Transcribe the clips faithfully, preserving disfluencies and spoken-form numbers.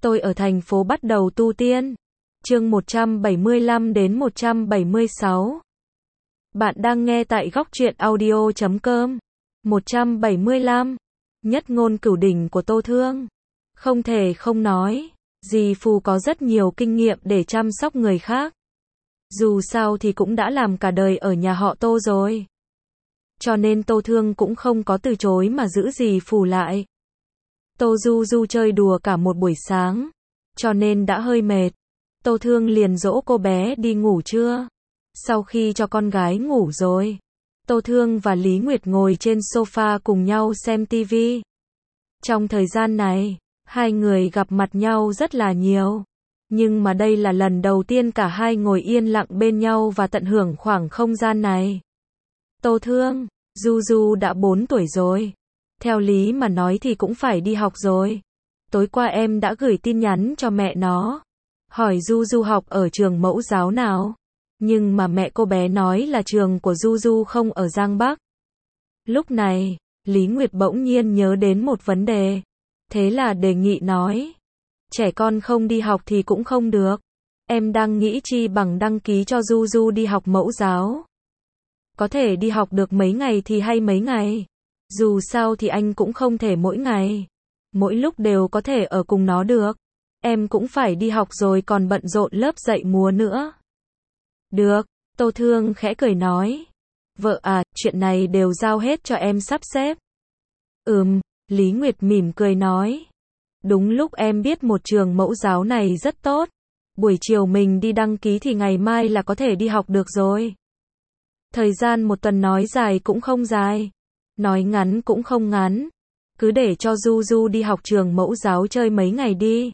Tôi ở thành phố bắt đầu tu tiên. Chương một trăm bảy mươi lăm đến một trăm bảy mươi sáu. Bạn đang nghe tại góc truyện audio chấm com. một trăm bảy mươi lăm. Nhất ngôn cửu đỉnh của Tô Thương. Không thể không nói, dì Phù có rất nhiều kinh nghiệm để chăm sóc người khác. Dù sao thì cũng đã làm cả đời ở nhà họ Tô rồi. Cho nên Tô Thương cũng không có từ chối mà giữ dì Phù lại. Tô Du Du chơi đùa cả một buổi sáng, cho nên đã hơi mệt. Tô Thương liền dỗ cô bé đi ngủ trưa. Sau khi cho con gái ngủ rồi, Tô Thương và Lý Nguyệt ngồi trên sofa cùng nhau xem tivi. Trong thời gian này, hai người gặp mặt nhau rất là nhiều. Nhưng mà đây là lần đầu tiên cả hai ngồi yên lặng bên nhau và tận hưởng khoảng không gian này. Tô Thương, Du Du đã bốn tuổi rồi. Theo lý mà nói thì cũng phải đi học rồi. Tối qua em đã gửi tin nhắn cho mẹ nó, hỏi Du Du học ở trường mẫu giáo nào. Nhưng mà mẹ cô bé nói là trường của Du Du không ở Giang Bắc. Lúc này, Lý Nguyệt bỗng nhiên nhớ đến một vấn đề. Thế là đề nghị nói, trẻ con không đi học thì cũng không được. Em đang nghĩ chi bằng đăng ký cho Du Du đi học mẫu giáo. Có thể đi học được mấy ngày thì hay mấy ngày. Dù sao thì anh cũng không thể mỗi ngày, mỗi lúc đều có thể ở cùng nó được. Em cũng phải đi học rồi còn bận rộn lớp dạy múa nữa. Được, Tô Thương khẽ cười nói. Vợ à, chuyện này đều giao hết cho em sắp xếp. Ừm, Lý Nguyệt mỉm cười nói. Đúng lúc em biết một trường mẫu giáo này rất tốt. Buổi chiều mình đi đăng ký thì ngày mai là có thể đi học được rồi. Thời gian một tuần nói dài cũng không dài, nói ngắn cũng không ngắn. Cứ để cho Du Du đi học trường mẫu giáo chơi mấy ngày đi.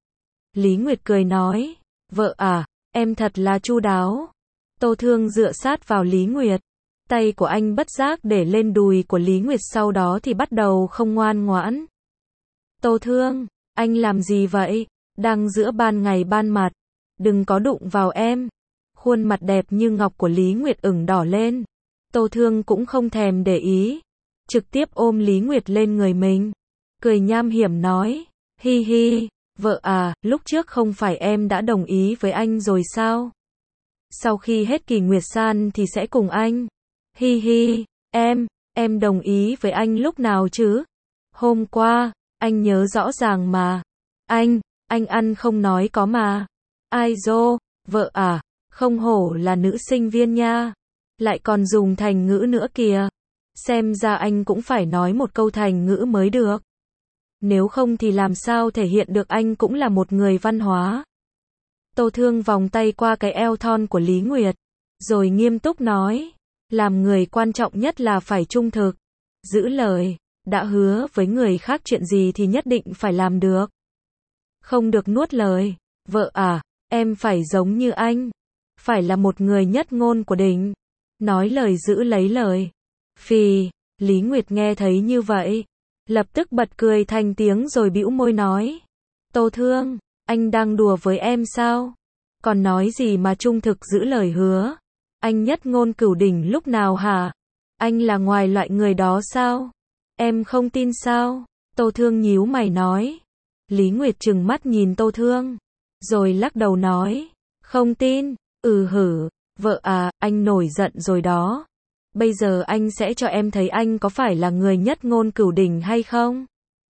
Lý Nguyệt cười nói. Vợ à, em thật là chu đáo. Tô Thương dựa sát vào Lý Nguyệt. Tay của anh bất giác để lên đùi của Lý Nguyệt, sau đó thì bắt đầu không ngoan ngoãn. Tô Thương, anh làm gì vậy? Đang giữa ban ngày ban mặt. Đừng có đụng vào em. Khuôn mặt đẹp như ngọc của Lý Nguyệt ửng đỏ lên. Tô Thương cũng không thèm để ý, trực tiếp ôm Lý Nguyệt lên người mình. Cười nham hiểm nói. Hi hi, vợ à, lúc trước không phải em đã đồng ý với anh rồi sao? Sau khi hết kỳ nguyệt san thì sẽ cùng anh. Hi hi, em, em đồng ý với anh lúc nào chứ? Hôm qua, anh nhớ rõ ràng mà. Anh, anh ăn không nói có mà. Ai dô, vợ à, không hổ là nữ sinh viên nha. Lại còn dùng thành ngữ nữa kìa. Xem ra anh cũng phải nói một câu thành ngữ mới được. Nếu không thì làm sao thể hiện được anh cũng là một người văn hóa. Tô Thương vòng tay qua cái eo thon của Lý Nguyệt, rồi nghiêm túc nói. Làm người quan trọng nhất là phải trung thực, giữ lời, đã hứa với người khác chuyện gì thì nhất định phải làm được. Không được nuốt lời. Vợ à, em phải giống như anh, phải là một người nhất ngôn của đỉnh, nói lời giữ lấy lời. Phì, Lý Nguyệt nghe thấy như vậy, lập tức bật cười thành tiếng rồi bĩu môi nói. Tô Thương, anh đang đùa với em sao? Còn nói gì mà trung thực giữ lời hứa? Anh nhất ngôn cửu đỉnh lúc nào hả? Anh là ngoài loại người đó sao? Em không tin sao? Tô Thương nhíu mày nói. Lý Nguyệt trừng mắt nhìn Tô Thương, rồi lắc đầu nói. Không tin, ừ hử, vợ à, anh nổi giận rồi đó. Bây giờ anh sẽ cho em thấy anh có phải là người nhất ngôn cửu đỉnh hay không?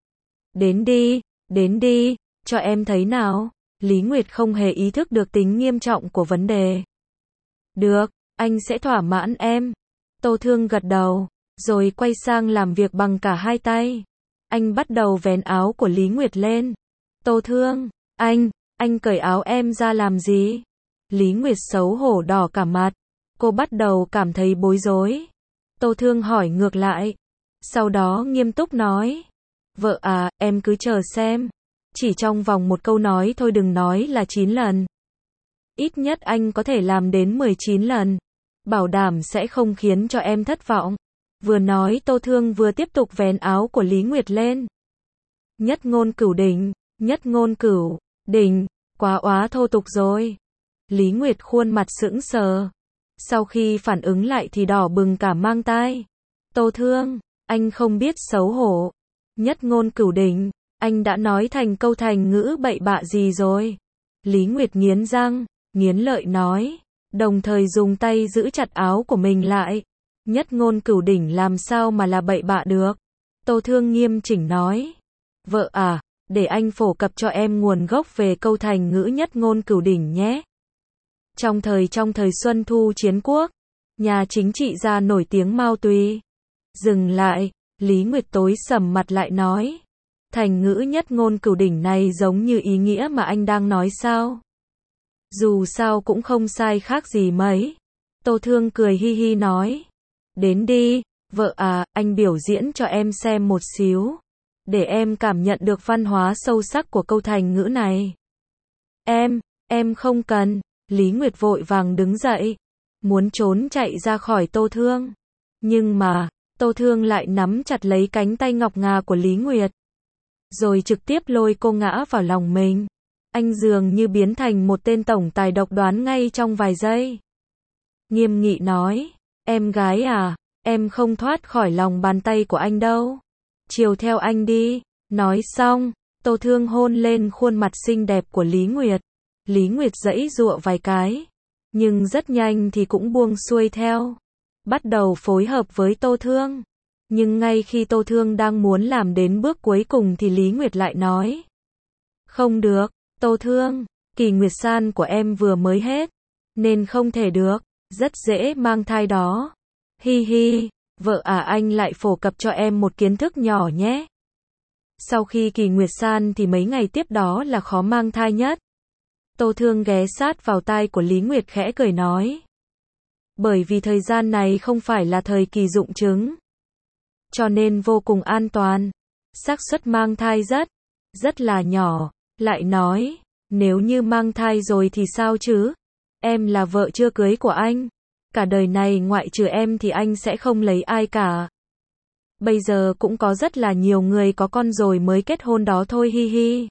Đến đi, đến đi, cho em thấy nào. Lý Nguyệt không hề ý thức được tính nghiêm trọng của vấn đề. Được, anh sẽ thỏa mãn em. Tô Thương gật đầu, rồi quay sang làm việc bằng cả hai tay. Anh bắt đầu vén áo của Lý Nguyệt lên. Tô Thương, anh, anh cởi áo em ra làm gì? Lý Nguyệt xấu hổ đỏ cả mặt. Cô bắt đầu cảm thấy bối rối. Tô Thương hỏi ngược lại. Sau đó nghiêm túc nói. Vợ à, em cứ chờ xem. Chỉ trong vòng một câu nói thôi, đừng nói là chín lần. Ít nhất anh có thể làm đến mười chín lần. Bảo đảm sẽ không khiến cho em thất vọng. Vừa nói Tô Thương vừa tiếp tục vén áo của Lý Nguyệt lên. Nhất ngôn cửu đỉnh, nhất ngôn cửu đỉnh, quá oá thô tục rồi. Lý Nguyệt khuôn mặt sững sờ. Sau khi phản ứng lại thì đỏ bừng cả mang tai. Tô Thương, anh không biết xấu hổ. Nhất ngôn cửu đỉnh, anh đã nói thành câu thành ngữ bậy bạ gì rồi? Lý Nguyệt nghiến răng, nghiến lợi nói, đồng thời dùng tay giữ chặt áo của mình lại. Nhất ngôn cửu đỉnh làm sao mà là bậy bạ được? Tô Thương nghiêm chỉnh nói, vợ à, để anh phổ cập cho em nguồn gốc về câu thành ngữ nhất ngôn cửu đỉnh nhé. Trong thời trong thời Xuân Thu Chiến Quốc, nhà chính trị gia nổi tiếng Mao Tùy. Dừng lại, Lý Nguyệt tối sầm mặt lại nói, thành ngữ nhất ngôn cửu đỉnh này giống như ý nghĩa mà anh đang nói sao? Dù sao cũng không sai khác gì mấy. Tô Thương cười hi hi nói, đến đi, vợ à, anh biểu diễn cho em xem một xíu, để em cảm nhận được văn hóa sâu sắc của câu thành ngữ này. Em, em không cần. Lý Nguyệt vội vàng đứng dậy, muốn trốn chạy ra khỏi Tô Thương. Nhưng mà, Tô Thương lại nắm chặt lấy cánh tay ngọc ngà của Lý Nguyệt, rồi trực tiếp lôi cô ngã vào lòng mình. Anh dường như biến thành một tên tổng tài độc đoán ngay trong vài giây. Nghiêm nghị nói, em gái à, em không thoát khỏi lòng bàn tay của anh đâu. Chiều theo anh đi. Nói xong, Tô Thương hôn lên khuôn mặt xinh đẹp của Lý Nguyệt. Lý Nguyệt giãy giụa vài cái, nhưng rất nhanh thì cũng buông xuôi theo, bắt đầu phối hợp với Tô Thương. Nhưng ngay khi Tô Thương đang muốn làm đến bước cuối cùng thì Lý Nguyệt lại nói, không được, Tô Thương, kỳ nguyệt san của em vừa mới hết, nên không thể được, rất dễ mang thai đó. Hi hi, vợ à, anh lại phổ cập cho em một kiến thức nhỏ nhé. Sau khi kỳ nguyệt san thì mấy ngày tiếp đó là khó mang thai nhất. Tô Thương ghé sát vào tai của Lý Nguyệt khẽ cười nói, bởi vì thời gian này không phải là thời kỳ rụng trứng, cho nên vô cùng an toàn, xác suất mang thai rất, rất là nhỏ. Lại nói, nếu như mang thai rồi thì sao chứ? Em là vợ chưa cưới của anh, cả đời này ngoại trừ em thì anh sẽ không lấy ai cả. Bây giờ cũng có rất là nhiều người có con rồi mới kết hôn đó thôi, hi hi.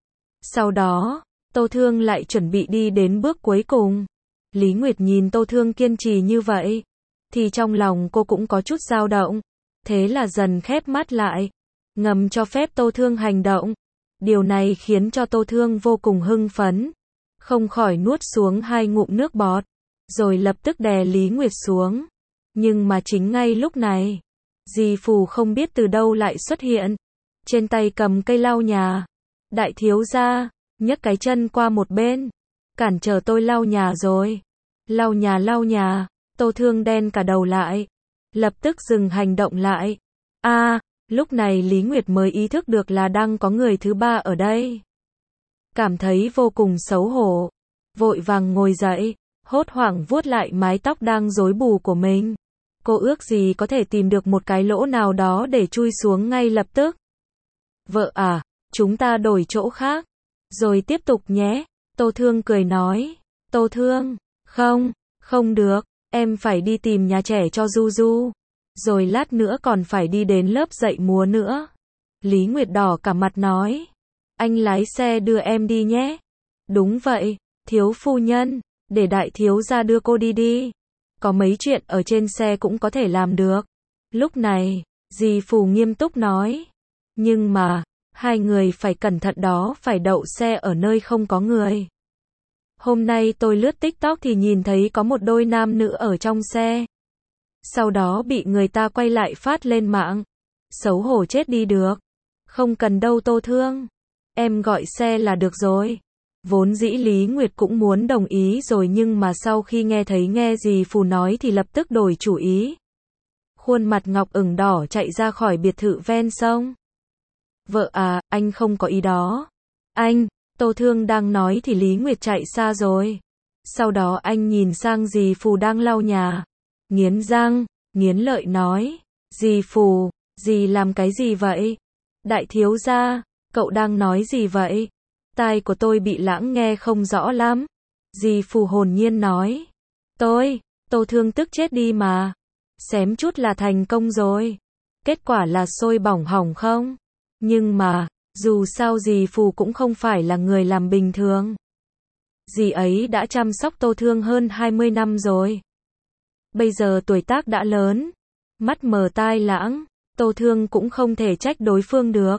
Sau đó, Tô Thương lại chuẩn bị đi đến bước cuối cùng. Lý Nguyệt nhìn Tô Thương kiên trì như vậy, thì trong lòng cô cũng có chút dao động. Thế là dần khép mắt lại, ngầm cho phép Tô Thương hành động. Điều này khiến cho Tô Thương vô cùng hưng phấn, không khỏi nuốt xuống hai ngụm nước bọt, rồi lập tức đè Lý Nguyệt xuống. Nhưng mà chính ngay lúc này, dì Phù không biết từ đâu lại xuất hiện, trên tay cầm cây lau nhà. Đại thiếu gia, nhấc cái chân qua một bên, cản trở tôi lau nhà rồi. Lau nhà lau nhà, Tô Thương đen cả đầu lại, lập tức dừng hành động lại. A, à, lúc này Lý Nguyệt mới ý thức được là đang có người thứ ba ở đây. Cảm thấy vô cùng xấu hổ, vội vàng ngồi dậy, hốt hoảng vuốt lại mái tóc đang rối bù của mình. Cô ước gì có thể tìm được một cái lỗ nào đó để chui xuống ngay lập tức. Vợ à, chúng ta đổi chỗ khác, rồi tiếp tục nhé. Tô Thương cười nói. Tô Thương, không, không được, em phải đi tìm nhà trẻ cho Du Du, rồi lát nữa còn phải đi đến lớp dạy múa nữa. Lý Nguyệt đỏ cả mặt nói. Anh lái xe đưa em đi nhé. Đúng vậy, thiếu phu nhân, để đại thiếu gia đưa cô đi đi. Có mấy chuyện ở trên xe cũng có thể làm được. Lúc này, dì Phù nghiêm túc nói. Nhưng mà, hai người phải cẩn thận đó, phải đậu xe ở nơi không có người. Hôm nay tôi lướt TikTok thì nhìn thấy có một đôi nam nữ ở trong xe. Sau đó bị người ta quay lại phát lên mạng. Xấu hổ chết đi được. Không cần đâu Tô Thương. Em gọi xe là được rồi. Vốn dĩ Lý Nguyệt cũng muốn đồng ý rồi, nhưng mà sau khi nghe thấy nghe dì Phù nói thì lập tức đổi chủ ý. Khuôn mặt ngọc ửng đỏ chạy ra khỏi biệt thự ven sông. Vợ à, anh không có ý đó. Anh, Tô Thương đang nói thì Lý Nguyệt chạy xa rồi. Sau đó anh nhìn sang dì Phù đang lau nhà. Nghiến răng, nghiến lợi nói. Dì Phù, dì làm cái gì vậy? Đại thiếu gia, cậu đang nói gì vậy? Tai của tôi bị lãng nghe không rõ lắm. Dì Phù hồn nhiên nói. Tôi, Tô Thương tức chết đi mà. Xém chút là thành công rồi. Kết quả là sôi bỏng hỏng không? Nhưng mà, dù sao dì Phù cũng không phải là người làm bình thường. Dì ấy đã chăm sóc Tô Thương hơn hai mươi năm rồi. Bây giờ tuổi tác đã lớn, mắt mờ tai lãng, Tô Thương cũng không thể trách đối phương được.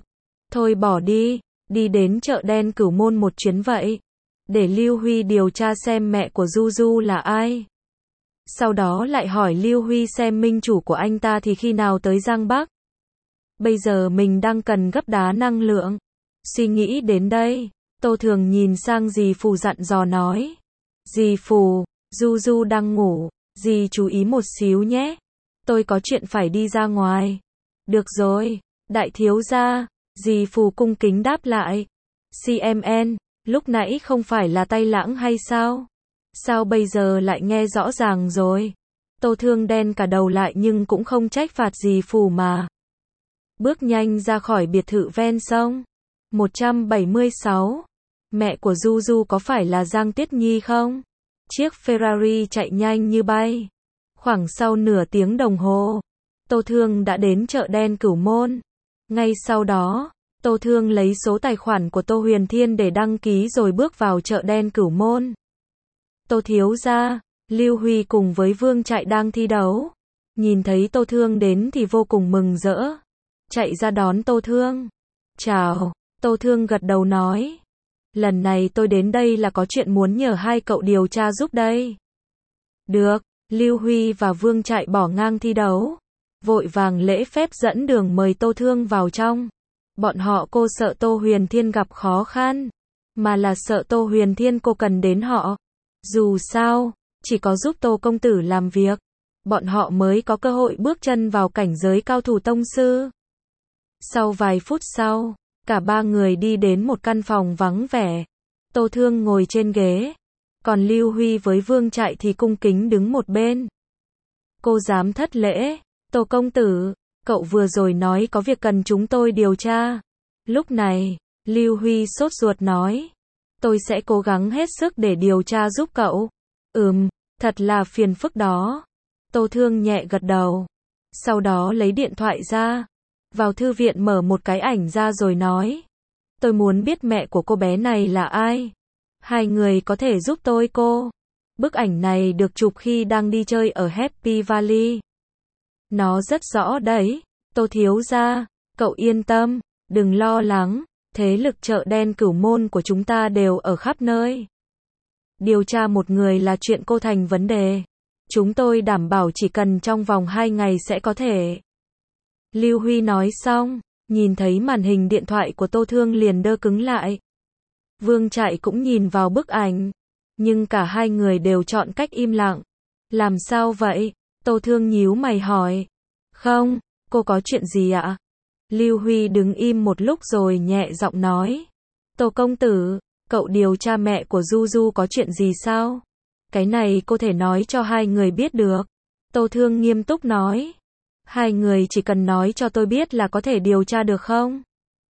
Thôi bỏ đi, đi đến chợ đen Cửu Môn một chuyến vậy. Để Lưu Huy điều tra xem mẹ của Du Du là ai. Sau đó lại hỏi Lưu Huy xem minh chủ của anh ta thì khi nào tới Giang Bắc. Bây giờ mình đang cần gấp đá năng lượng. Suy nghĩ đến đây, Tô Thường nhìn sang dì Phù dặn dò nói. Dì Phù, Du Du đang ngủ, dì chú ý một xíu nhé. Tôi có chuyện phải đi ra ngoài. Được rồi, đại thiếu gia, dì Phù cung kính đáp lại. xê em en, lúc nãy không phải là tay lãng hay sao? Sao bây giờ lại nghe rõ ràng rồi? Tô Thương đen cả đầu lại nhưng cũng không trách phạt dì Phù mà. Bước nhanh ra khỏi biệt thự ven sông. một trăm bảy mươi sáu. Mẹ của Du Du có phải là Giang Tiết Nhi không? Chiếc Ferrari chạy nhanh như bay. Khoảng sau nửa tiếng đồng hồ, Tô Thương đã đến chợ đen Cửu Môn. Ngay sau đó, Tô Thương lấy số tài khoản của Tô Huyền Thiên để đăng ký rồi bước vào chợ đen Cửu Môn. Tô thiếu gia, Lưu Huy cùng với Vương Trại đang thi đấu. Nhìn thấy Tô Thương đến thì vô cùng mừng rỡ. Chạy ra đón Tô Thương. Chào, Tô Thương gật đầu nói. Lần này tôi đến đây là có chuyện muốn nhờ hai cậu điều tra giúp đây. Được, Lưu Huy và Vương Trại bỏ ngang thi đấu. Vội vàng lễ phép dẫn đường mời Tô Thương vào trong. Bọn họ cô sợ Tô Huyền Thiên gặp khó khăn. Mà là sợ Tô Huyền Thiên cô cần đến họ. Dù sao, chỉ có giúp Tô công tử làm việc, bọn họ mới có cơ hội bước chân vào cảnh giới cao thủ tông sư. Sau vài phút sau, cả ba người đi đến một căn phòng vắng vẻ. Tô Thương ngồi trên ghế, còn Lưu Huy với Vương Trại thì cung kính đứng một bên. Cô dám thất lễ, Tô công tử, cậu vừa rồi nói có việc cần chúng tôi điều tra. Lúc này, Lưu Huy sốt ruột nói. Tôi sẽ cố gắng hết sức để điều tra giúp cậu. Ừm, thật là phiền phức đó. Tô Thương nhẹ gật đầu. Sau đó lấy điện thoại ra. Vào thư viện mở một cái ảnh ra rồi nói. Tôi muốn biết mẹ của cô bé này là ai. Hai người có thể giúp tôi cô. Bức ảnh này được chụp khi đang đi chơi ở Happy Valley. Nó rất rõ đấy. Tô thiếu gia, cậu yên tâm, đừng lo lắng. Thế lực chợ đen Cửu Môn của chúng ta đều ở khắp nơi. Điều tra một người là chuyện cô thành vấn đề. Chúng tôi đảm bảo chỉ cần trong vòng hai ngày sẽ có thể. Lưu Huy nói xong, nhìn thấy màn hình điện thoại của Tô Thương liền đơ cứng lại. Vương Trại cũng nhìn vào bức ảnh. Nhưng cả hai người đều chọn cách im lặng. Làm sao vậy? Tô Thương nhíu mày hỏi. Không, cô có chuyện gì ạ? Lưu Huy đứng im một lúc rồi nhẹ giọng nói. Tô công tử, cậu điều tra mẹ của Du Du có chuyện gì sao? Cái này cô thể nói cho hai người biết được. Tô Thương nghiêm túc nói. Hai người chỉ cần nói cho tôi biết là có thể điều tra được không?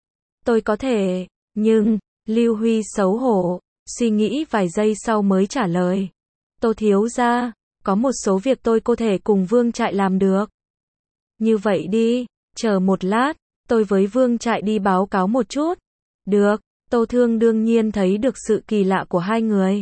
Tôi có thể, nhưng, Lưu Huy xấu hổ, suy nghĩ vài giây sau mới trả lời. Tô thiếu gia, có một số việc tôi có thể cùng Vương Trại làm được. Như vậy đi, chờ một lát. Tôi với Vương Trại đi báo cáo một chút. Được, Tô Thương đương nhiên thấy được sự kỳ lạ của hai người.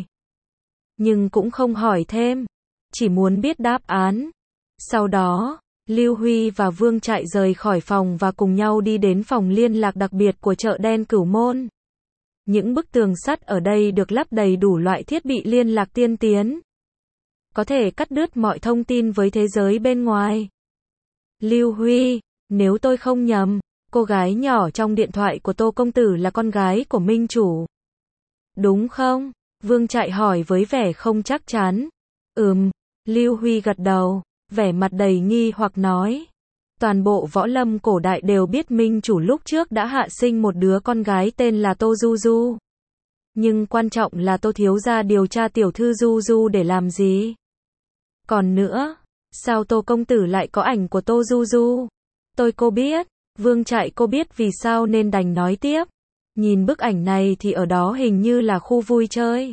Nhưng cũng không hỏi thêm. Chỉ muốn biết đáp án. Sau đó, Lưu Huy và Vương Trại rời khỏi phòng và cùng nhau đi đến phòng liên lạc đặc biệt của chợ đen Cửu Môn. Những bức tường sắt ở đây được lắp đầy đủ loại thiết bị liên lạc tiên tiến. Có thể cắt đứt mọi thông tin với thế giới bên ngoài. Lưu Huy, nếu tôi không nhầm, cô gái nhỏ trong điện thoại của Tô công tử là con gái của minh chủ. Đúng không? Vương Trại hỏi với vẻ không chắc chắn. Ừm, Lưu Huy gật đầu, vẻ mặt đầy nghi hoặc nói. Toàn bộ võ lâm cổ đại đều biết minh chủ lúc trước đã hạ sinh một đứa con gái tên là Tô Du Du. Nhưng quan trọng là Tô thiếu gia điều tra tiểu thư Du Du để làm gì? Còn nữa, sao Tô công tử lại có ảnh của Tô Du Du? Tôi cô biết. Vương Trại cô biết vì sao nên đành nói tiếp. Nhìn bức ảnh này thì ở đó hình như là khu vui chơi.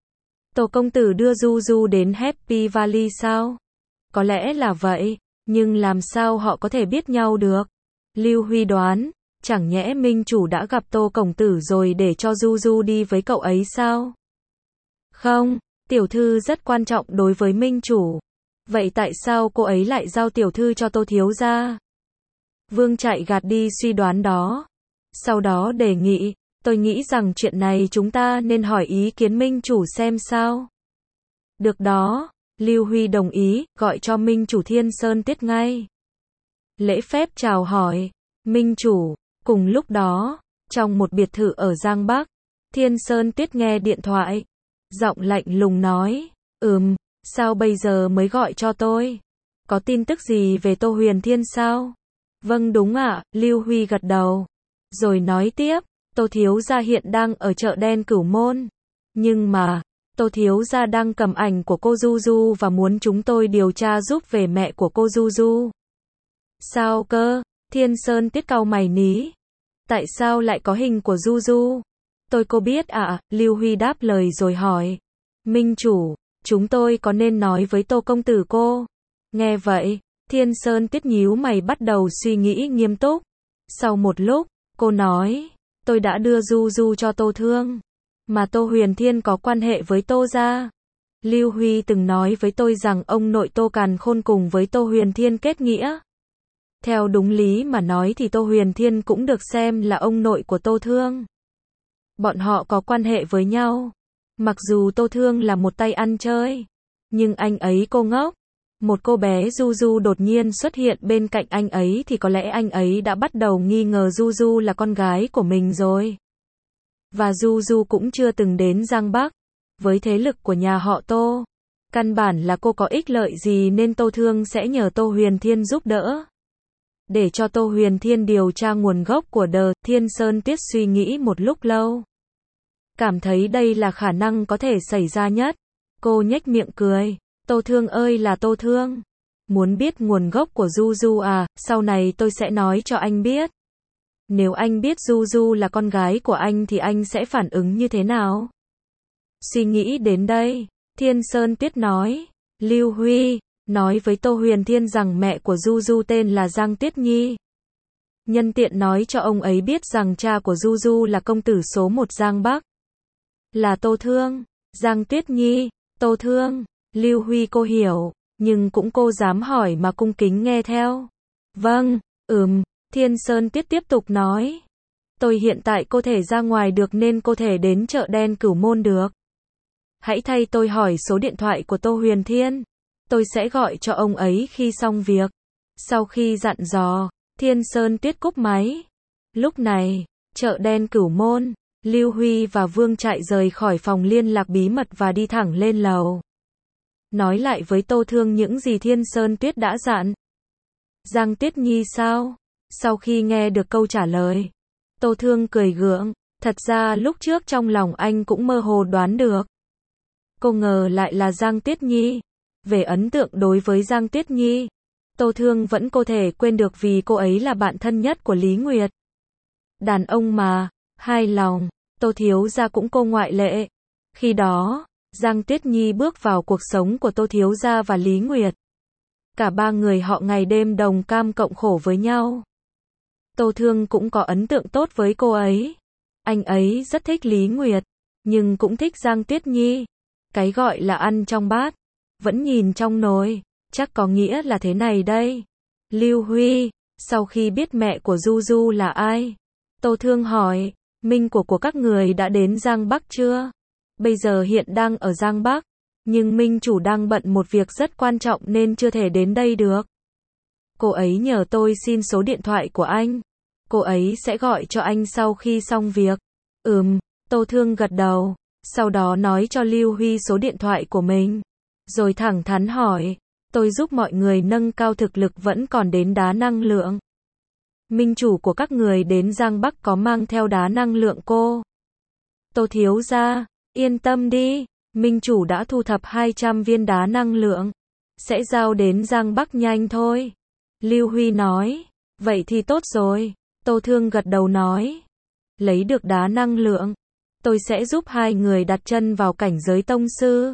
Tô công tử đưa Du Du đến Happy Valley sao? Có lẽ là vậy, nhưng làm sao họ có thể biết nhau được? Lưu Huy đoán, chẳng nhẽ minh chủ đã gặp Tô công tử rồi để cho Du Du đi với cậu ấy sao? Không, tiểu thư rất quan trọng đối với minh chủ. Vậy tại sao cô ấy lại giao tiểu thư cho Tô thiếu gia? Vương Trại gạt đi suy đoán đó. Sau đó đề nghị, tôi nghĩ rằng chuyện này chúng ta nên hỏi ý kiến minh chủ xem sao. Được đó, Lưu Huy đồng ý, gọi cho minh chủ Thiên Sơn Tiết ngay. Lễ phép chào hỏi, minh chủ, cùng lúc đó, trong một biệt thự ở Giang Bắc, Thiên Sơn Tiết nghe điện thoại, giọng lạnh lùng nói, ừm, sao bây giờ mới gọi cho tôi? Có tin tức gì về Tô Huyền Thiên sao? Vâng đúng ạ, Lưu Huy gật đầu. Rồi nói tiếp, Tô Thiếu Gia hiện đang ở chợ đen Cửu Môn. Nhưng mà, Tô Thiếu Gia đang cầm ảnh của cô Du Du và muốn chúng tôi điều tra giúp về mẹ của cô Du Du. Sao cơ? Thiên Sơn Tiết cau mày ní. Tại sao lại có hình của Du Du? Tôi cô biết ạ, à? Lưu Huy đáp lời rồi hỏi. Minh chủ, chúng tôi có nên nói với Tô công tử cô? Nghe vậy, Thiên Sơn Tiết nhíu mày bắt đầu suy nghĩ nghiêm túc. Sau một lúc, cô nói, tôi đã đưa Du Du cho Tô Thương, mà Tô Huyền Thiên có quan hệ với Tô gia. Lưu Huy từng nói với tôi rằng ông nội Tô Càn Khôn cùng với Tô Huyền Thiên kết nghĩa. Theo đúng lý mà nói thì Tô Huyền Thiên cũng được xem là ông nội của Tô Thương. Bọn họ có quan hệ với nhau. Mặc dù Tô Thương là một tay ăn chơi, nhưng anh ấy cô ngốc. Một cô bé Du Du đột nhiên xuất hiện bên cạnh anh ấy thì có lẽ anh ấy đã bắt đầu nghi ngờ Du Du là con gái của mình rồi. Và Du Du cũng chưa từng đến Giang Bắc. Với thế lực của nhà họ Tô, căn bản là cô có ích lợi gì nên Tô Thương sẽ nhờ Tô Huyền Thiên giúp đỡ. Để cho Tô Huyền Thiên điều tra nguồn gốc của đờ, Thiên Sơn Tiết suy nghĩ một lúc lâu. Cảm thấy đây là khả năng có thể xảy ra nhất. Cô nhếch miệng cười. Tô Thương ơi là Tô Thương. Muốn biết nguồn gốc của Du Du à, sau này tôi sẽ nói cho anh biết. Nếu anh biết Du Du là con gái của anh thì anh sẽ phản ứng như thế nào? Suy nghĩ đến đây, Thiên Sơn Tiết nói. Lưu Huy, nói với Tô Huyền Thiên rằng mẹ của Du Du tên là Giang Tiết Nhi. Nhân tiện nói cho ông ấy biết rằng cha của Du Du là công tử số một Giang Bắc. Là Tô Thương. Giang Tiết Nhi, Tô Thương. Lưu Huy cô hiểu, nhưng cũng cô dám hỏi mà cung kính nghe theo. Vâng, ừm, Thiên Sơn Tiết tiếp tục nói. Tôi hiện tại cô thể ra ngoài được nên cô thể đến chợ đen Cửu Môn được. Hãy thay tôi hỏi số điện thoại của Tô Huyền Thiên. Tôi sẽ gọi cho ông ấy khi xong việc. Sau khi dặn dò, Thiên Sơn Tiết cúp máy. Lúc này, chợ đen Cửu Môn, Lưu Huy và Vương Trại rời khỏi phòng liên lạc bí mật và đi thẳng lên lầu. Nói lại với Tô Thương những gì Thiên Sơn Tuyết đã dặn. Giang Tiết Nhi sao? Sau khi nghe được câu trả lời, Tô Thương cười gượng. Thật ra lúc trước trong lòng anh cũng mơ hồ đoán được. Cô ngờ lại là Giang Tiết Nhi. Về ấn tượng đối với Giang Tiết Nhi, Tô Thương vẫn có thể quên được vì cô ấy là bạn thân nhất của Lý Nguyệt. Đàn ông mà, hai lòng, Tô Thiếu Gia cũng cô ngoại lệ. Khi đó, Giang Tiết Nhi bước vào cuộc sống của Tô Thiếu Gia và Lý Nguyệt. Cả ba người họ ngày đêm đồng cam cộng khổ với nhau. Tô Thương cũng có ấn tượng tốt với cô ấy. Anh ấy rất thích Lý Nguyệt, nhưng cũng thích Giang Tiết Nhi. Cái gọi là ăn trong bát, vẫn nhìn trong nồi, chắc có nghĩa là thế này đây. Lưu Huy, sau khi biết mẹ của Du Du là ai, Tô Thương hỏi, minh của của các người đã đến Giang Bắc chưa? Bây giờ hiện đang ở Giang Bắc, nhưng minh chủ đang bận một việc rất quan trọng nên chưa thể đến đây được. Cô ấy nhờ tôi xin số điện thoại của anh. Cô ấy sẽ gọi cho anh sau khi xong việc. Ừm, Tô Thương gật đầu, sau đó nói cho Lưu Huy số điện thoại của mình. Rồi thẳng thắn hỏi, tôi giúp mọi người nâng cao thực lực vẫn còn đến đá năng lượng. Minh chủ của các người đến Giang Bắc có mang theo đá năng lượng cô? Tô Thiếu Gia, yên tâm đi, minh chủ đã thu thập hai trăm viên đá năng lượng. Sẽ giao đến Giang Bắc nhanh thôi. Lưu Huy nói, vậy thì tốt rồi. Tô Thương gật đầu nói, lấy được đá năng lượng, tôi sẽ giúp hai người đặt chân vào cảnh giới tông sư.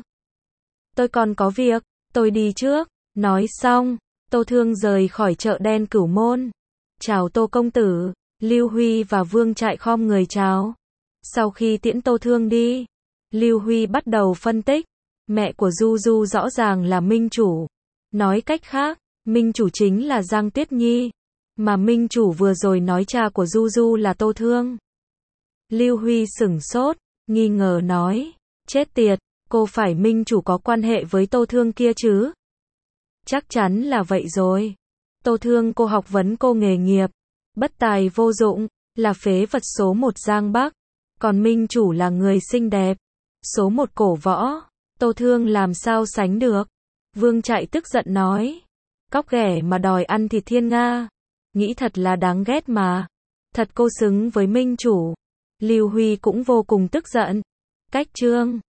Tôi còn có việc, tôi đi trước. Nói xong, Tô Thương rời khỏi chợ đen Cửu Môn. Chào Tô công tử. Lưu Huy và Vương Trại khom người chào. Sau khi tiễn Tô Thương đi, Lưu Huy bắt đầu phân tích. Mẹ của Du Du rõ ràng là minh chủ. Nói cách khác, minh chủ chính là Giang Tiết Nhi. Mà minh chủ vừa rồi nói cha của Du Du là Tô Thương. Lưu Huy sửng sốt, nghi ngờ nói, chết tiệt, cô phải minh chủ có quan hệ với Tô Thương kia chứ? Chắc chắn là vậy rồi. Tô Thương cô học vấn cô nghề nghiệp, bất tài vô dụng, là phế vật số một Giang Bắc. Còn minh chủ là người xinh đẹp, số một cổ võ. Tô Thương làm sao sánh được? Vương Chạy tức giận nói. Cóc ghẻ mà đòi ăn thịt thiên nga. Nghĩ thật là đáng ghét mà. Thật cô xứng với minh chủ. Lưu Huy cũng vô cùng tức giận. Cách chương